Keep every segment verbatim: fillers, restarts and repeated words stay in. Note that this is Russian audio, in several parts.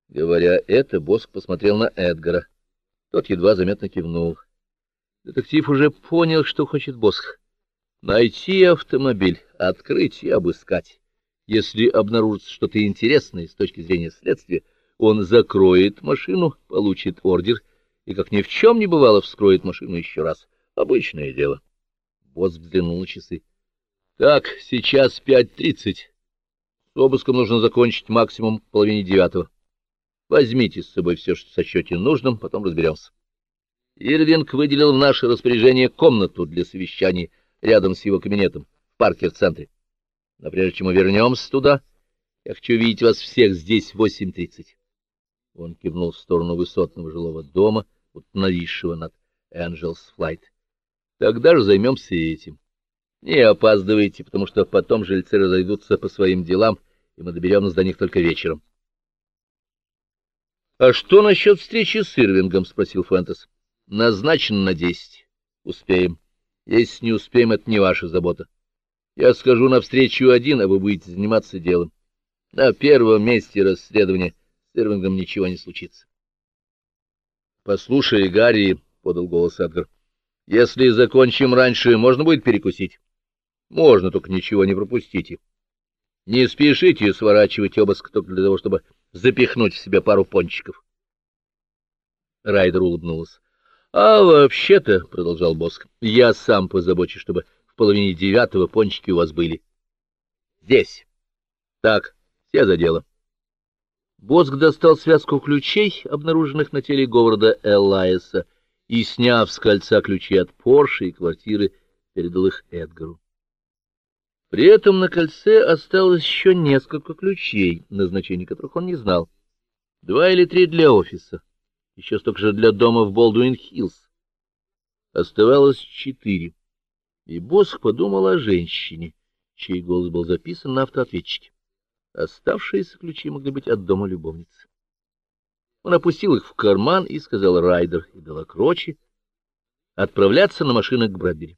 Говоря это, Боск посмотрел на Эдгара. Тот едва заметно кивнул. Детектив уже понял, что хочет Босх. Найти автомобиль, открыть и обыскать. Если обнаружится что-то интересное с точки зрения следствия, он закроет машину, получит ордер и, как ни в чем не бывало, вскроет машину еще раз. Обычное дело. Босх взглянул на часы. Так, сейчас пять тридцать. С обыском нужно закончить максимум в половине девятого. Возьмите с собой все, что сочтете нужным, потом разберемся. Ирвинг выделил в наше распоряжение комнату для совещаний рядом с его кабинетом в Паркер-центре. Но прежде чем мы вернемся туда, я хочу видеть вас всех здесь в восемь тридцать. Он кивнул в сторону высотного жилого дома, вот нависшего над Энджелс Флайт. Тогда же займемся и этим. Не опаздывайте, потому что потом жильцы разойдутся по своим делам, и мы доберемся до них только вечером. — А что насчет встречи с Ирвингом? — спросил Фентес. — Назначено на десять. Успеем. Если не успеем, это не ваша забота. Я схожу навстречу один, а вы будете заниматься делом. На первом месте расследования с Ирвингом ничего не случится. — Послушай, Гарри, — подал голос Эдгар, — если закончим раньше, можно будет перекусить? — Можно, только ничего не пропустите. Не спешите сворачивать обыск только для того, чтобы запихнуть в себя пару пончиков. Райдер улыбнулась. — А вообще-то, — продолжал Боск, — я сам позабочусь, чтобы в половине девятого пончики у вас были. Здесь. Так, все за дело. Боск достал связку ключей, обнаруженных на теле Говарда Элайеса, и, сняв с кольца ключи от Порше и квартиры, передал их Эдгару. При этом на кольце осталось еще несколько ключей, назначение которых он не знал. Два или три для офиса, еще столько же для дома в Болдуин-Хиллз. Оставалось четыре. И Босх подумал о женщине, чей голос был записан на автоответчике. Оставшиеся ключи могли быть от дома любовницы. Он опустил их в карман и сказал Райдер и Делакрочи отправляться на машинах к Брэдбери.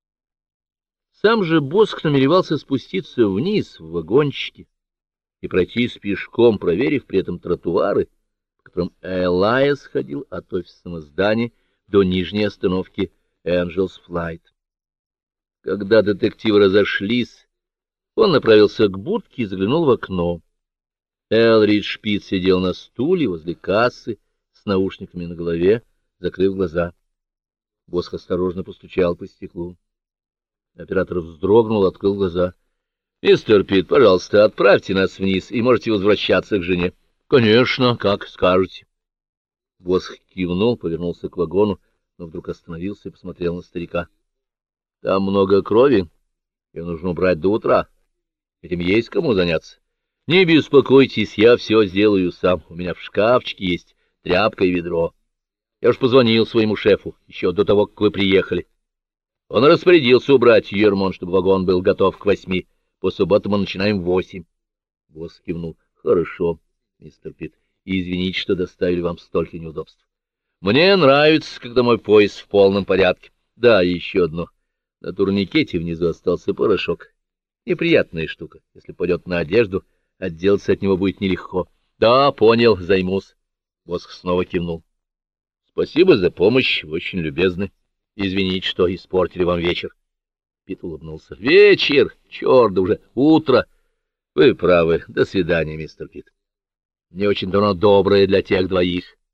Сам же Босх намеревался спуститься вниз в вагончике и пройтись пешком, проверив при этом тротуары, по которым Элайес ходил от офисного здания до нижней остановки Энджелс Флайт. Когда детективы разошлись, он направился к будке и заглянул в окно. Элрид Шпиц сидел на стуле возле кассы с наушниками на голове, закрыв глаза. Босх осторожно постучал по стеклу. Оператор вздрогнул, открыл глаза. — Мистер Пит, пожалуйста, отправьте нас вниз, и можете возвращаться к жене. — Конечно, как скажете. Босх кивнул, повернулся к вагону, но вдруг остановился и посмотрел на старика. — Там много крови, ее нужно убрать до утра. Этим есть кому заняться. Не беспокойтесь, я все сделаю сам. У меня в шкафчике есть тряпка и ведро. Я уж позвонил своему шефу еще до того, как вы приехали. Он распорядился убрать ее ремонт, чтобы вагон был готов к восьми. По субботам мы начинаем в восемь. Босс кивнул. — Хорошо, мистер Пит. И извините, что доставили вам столько неудобств. Мне нравится, когда мой пояс в полном порядке. Да, и еще одно. На турникете внизу остался порошок. Неприятная штука. Если пойдет на одежду, отделаться от него будет нелегко. — Да, понял, займусь. Босх снова кивнул. — Спасибо за помощь, вы очень любезны. Извините, что испортили вам вечер. Пит улыбнулся. — Вечер? Черт, да уже утро. Вы правы. До свидания, мистер Пит. Не очень давно доброе для тех двоих.